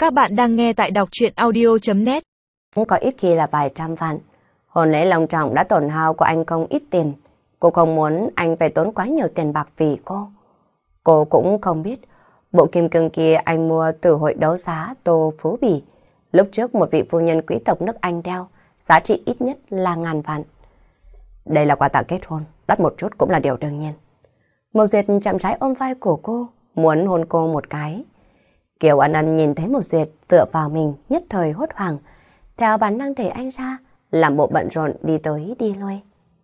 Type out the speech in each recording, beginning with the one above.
Các bạn đang nghe tại đọc truyện audio.net. Có ít khi là vài trăm vạn. Hôn lễ long trọng đã tổn hao của anh không ít tiền. Cô không muốn anh phải tốn quá nhiều tiền bạc vì cô. Cô cũng không biết bộ kim cương kia anh mua từ hội đấu giá Tô Phú Bỉ. Lúc trước một vị phu nhân quý tộc nước Anh đeo, giá trị ít nhất là ngàn vạn. Đây là quà tặng kết hôn, đắt một chút cũng là điều đương nhiên. Mộc Duyệt chậm rãi ôm vai của cô, muốn hôn cô một cái. Kiều Ân Ân nhìn thấy Mộc Duyệt dựa vào mình, nhất thời hốt hoảng. Theo bản năng đẩy anh ra, làm bộ bận rộn đi tới đi lui.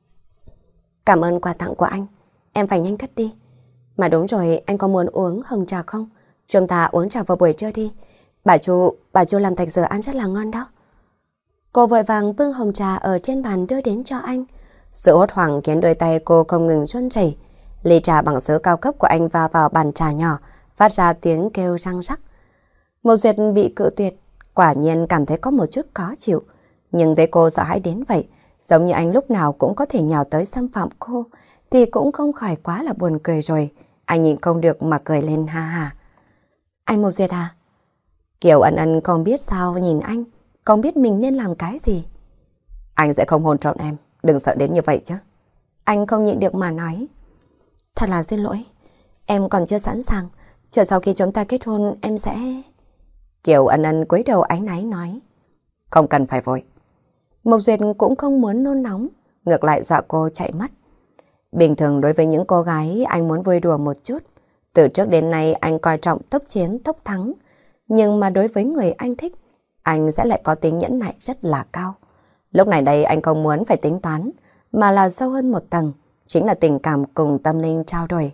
Cảm ơn quà tặng của anh, em phải nhanh cất đi. Mà đúng rồi, anh có muốn uống hồng trà không? Chúng ta uống trà vào buổi trưa đi. Bà Chu làm thạch dừa ăn rất là ngon đó. Cô vội vàng bưng hồng trà ở trên bàn đưa đến cho anh. Sự hốt hoảng khiến đôi tay cô không ngừng run rẩy. Ly trà bằng sứ cao cấp của anh va vào bàn trà nhỏ, phát ra tiếng kêu răng rắc. Mộc Duyệt bị cự tuyệt, quả nhiên cảm thấy có một chút khó chịu. Nhưng thấy cô sợ hãi đến vậy, giống như anh lúc nào cũng có thể nhào tới xâm phạm cô, thì cũng không khỏi quá là buồn cười rồi. Anh nhìn không được mà cười lên ha ha. Anh Mộc Duyệt à? Kiều Ân Ân không biết sao nhìn anh, không biết mình nên làm cái gì. Anh sẽ không hôn trọn em, đừng sợ đến như vậy chứ. Anh không nhịn được mà nói. Thật là xin lỗi, em còn chưa sẵn sàng. Chờ sau khi chúng ta kết hôn em sẽ... Kiều Ân Ân cúi đầu áy náy nói. Không cần phải vội. Mộc Duyệt cũng không muốn nôn nóng, ngược lại dọa cô chạy mất. Bình thường đối với những cô gái anh muốn vui đùa một chút. Từ trước đến nay anh coi trọng tốc chiến tốc thắng. Nhưng mà đối với người anh thích, anh sẽ lại có tính nhẫn nại rất là cao. Lúc này đây anh không muốn phải tính toán, mà là sâu hơn một tầng, chính là tình cảm cùng tâm linh trao đổi.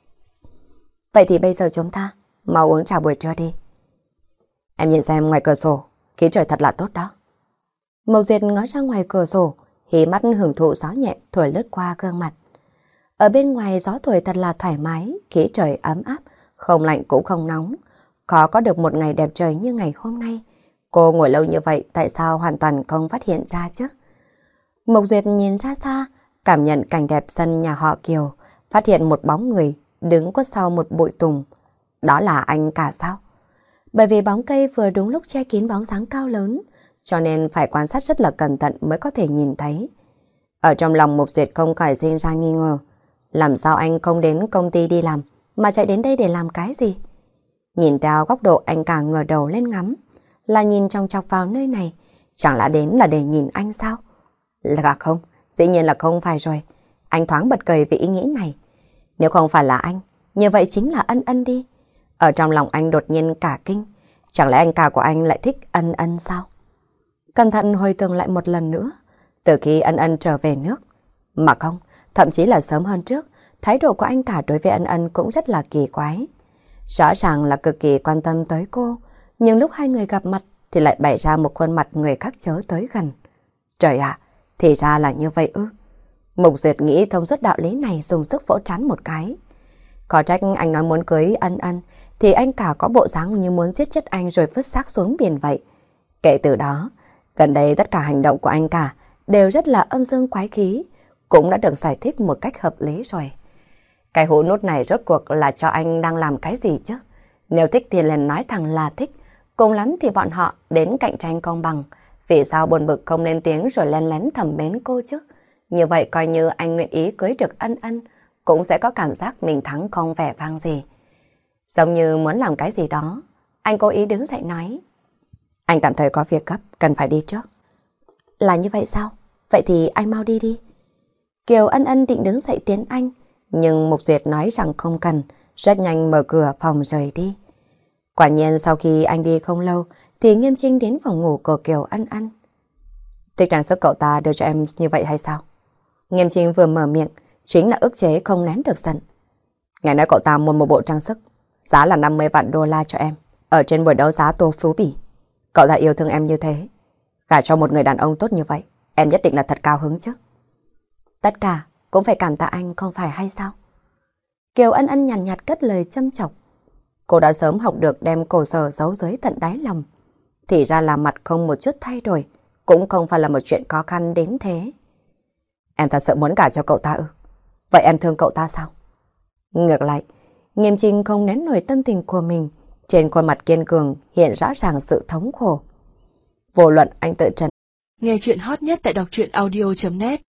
Vậy thì bây giờ chúng ta mau uống trà buổi trưa đi. Em nhìn xem ngoài cửa sổ, khí trời thật là tốt đó. Mộc Duyệt ngó ra ngoài cửa sổ, hí mắt hưởng thụ gió nhẹ thổi lướt qua gương mặt. Ở bên ngoài gió thổi thật là thoải mái, khí trời ấm áp, không lạnh cũng không nóng. Khó có được một ngày đẹp trời như ngày hôm nay. Cô ngồi lâu như vậy tại sao hoàn toàn không phát hiện ra chứ? Mộc Duyệt nhìn ra xa, cảm nhận cảnh đẹp sân nhà họ Kiều, phát hiện một bóng người đứng khuất sau một bụi tùng. Đó là anh cả sao? Bởi vì bóng cây vừa đúng lúc che kín bóng dáng cao lớn, cho nên phải quan sát rất là cẩn thận mới có thể nhìn thấy. Ở trong lòng Mộc Duyệt không khỏi sinh ra nghi ngờ. Làm sao anh không đến công ty đi làm, mà chạy đến đây để làm cái gì? Nhìn theo góc độ anh cả ngửa đầu lên ngắm, là nhìn trong chọc vào nơi này, chẳng lẽ đến là để nhìn anh sao? Là không, dĩ nhiên là không phải rồi. Anh thoáng bật cười vì ý nghĩ này. Nếu không phải là anh, như vậy chính là Ân Ân đi. Ở trong lòng anh đột nhiên cả kinh, chẳng lẽ anh cả của anh lại thích Ân Ân sao? Cẩn thận hồi tưởng lại một lần nữa, từ khi Ân Ân trở về nước. Mà không, thậm chí là sớm hơn trước, thái độ của anh cả đối với Ân Ân cũng rất là kỳ quái. Rõ ràng là cực kỳ quan tâm tới cô, nhưng lúc hai người gặp mặt thì lại bày ra một khuôn mặt người khác chớ tới gần. Trời ạ, thì ra là như vậy ư? Mộc Duyệt nghĩ thông suốt đạo lý này, dùng sức vỗ trán một cái. Có trách anh nói muốn cưới Ân Ân, thì anh cả có bộ dáng như muốn giết chết anh rồi vứt xác xuống biển vậy. Kể từ đó, gần đây tất cả hành động của anh cả đều rất là âm dương quái khí, cũng đã được giải thích một cách hợp lý rồi. Cái hũ nút này rốt cuộc là cho anh đang làm cái gì chứ? Nếu thích thì liền nói thẳng là thích, cùng lắm thì bọn họ đến cạnh tranh công bằng. Vì sao buồn bực không lên tiếng rồi len lén thầm mến cô chứ? Như vậy coi như anh nguyện ý cưới được Ân Ân, cũng sẽ có cảm giác mình thắng không vẻ vang gì. Giống như muốn làm cái gì đó, anh cố ý đứng dậy nói. Anh tạm thời có việc gấp, cần phải đi trước. Là như vậy sao? Vậy thì anh mau đi đi. Kiều Ân Ân định đứng dậy tiến anh, nhưng Mộc Duyệt nói rằng không cần, rất nhanh mở cửa phòng rời đi. Quả nhiên sau khi anh đi không lâu, thì Nghiêm Trinh đến phòng ngủ của Kiều Ân Ân. Thích trang sức cậu ta đưa cho em như vậy hay sao? Nghiêm Trinh vừa mở miệng, chính là ức chế không nén được giận. Ngày nói cậu ta mua một bộ trang sức, giá là 50 vạn đô la cho em, ở trên buổi đấu giá Tô Phú Bỉ. Cậu ta yêu thương em như thế, gả cho một người đàn ông tốt như vậy, em nhất định là thật cao hứng chứ. Tất cả cũng phải cảm tạ anh không phải hay sao? Kiều Ân Ân nhàn nhạt cất lời châm chọc. Cô đã sớm học được đem cổ sở giấu dưới tận đáy lòng. Thì ra là mặt không một chút thay đổi, cũng không phải là một chuyện khó khăn đến thế. Em thật sự muốn gả cho cậu ta ư? Vậy em thương cậu ta sao? Ngược lại, Nghiêm Trinh không nén nổi tâm tình của mình, Trên khuôn mặt kiên cường hiện rõ ràng sự thống khổ. Vô luận anh tự trần. Nghe chuyện hot nhất tại đọc truyện audio.net